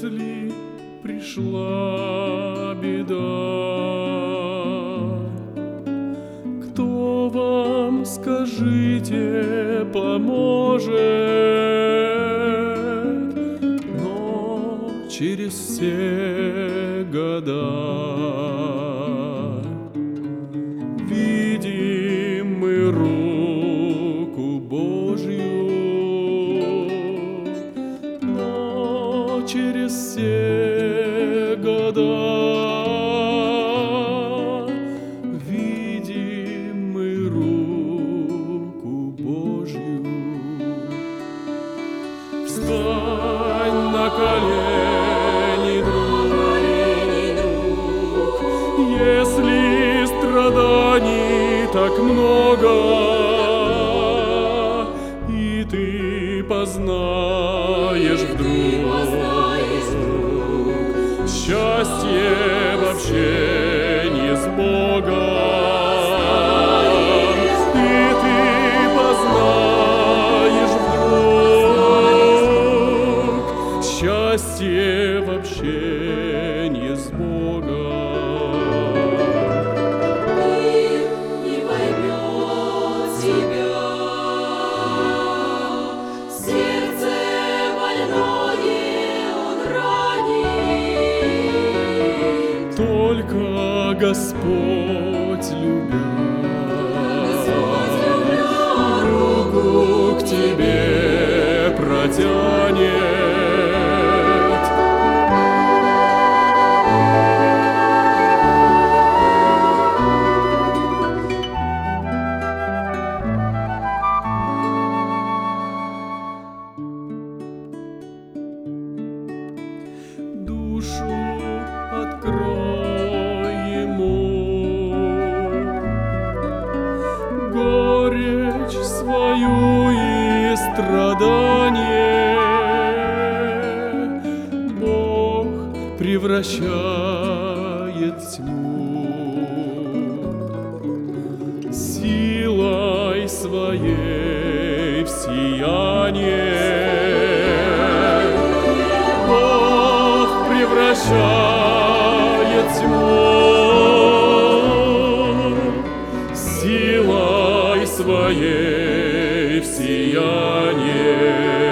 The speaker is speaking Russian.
Если пришла беда, кто вам, скажите, поможет? Но через все года видим мы руку Божью, но через все года видим мы руку Божью. Встань на колени, друг, если страданий так много, и ты познаешь вдруг счастье в общении с Богом, и ты познаешь вдруг счастье в общении с Богом. Только Господь, любя, руку к тебе протянет. Душу открой ему, горечь свою и страдание Бог превращает в тьму силой своей в сияние. Превращает тьму силой своей в сияние.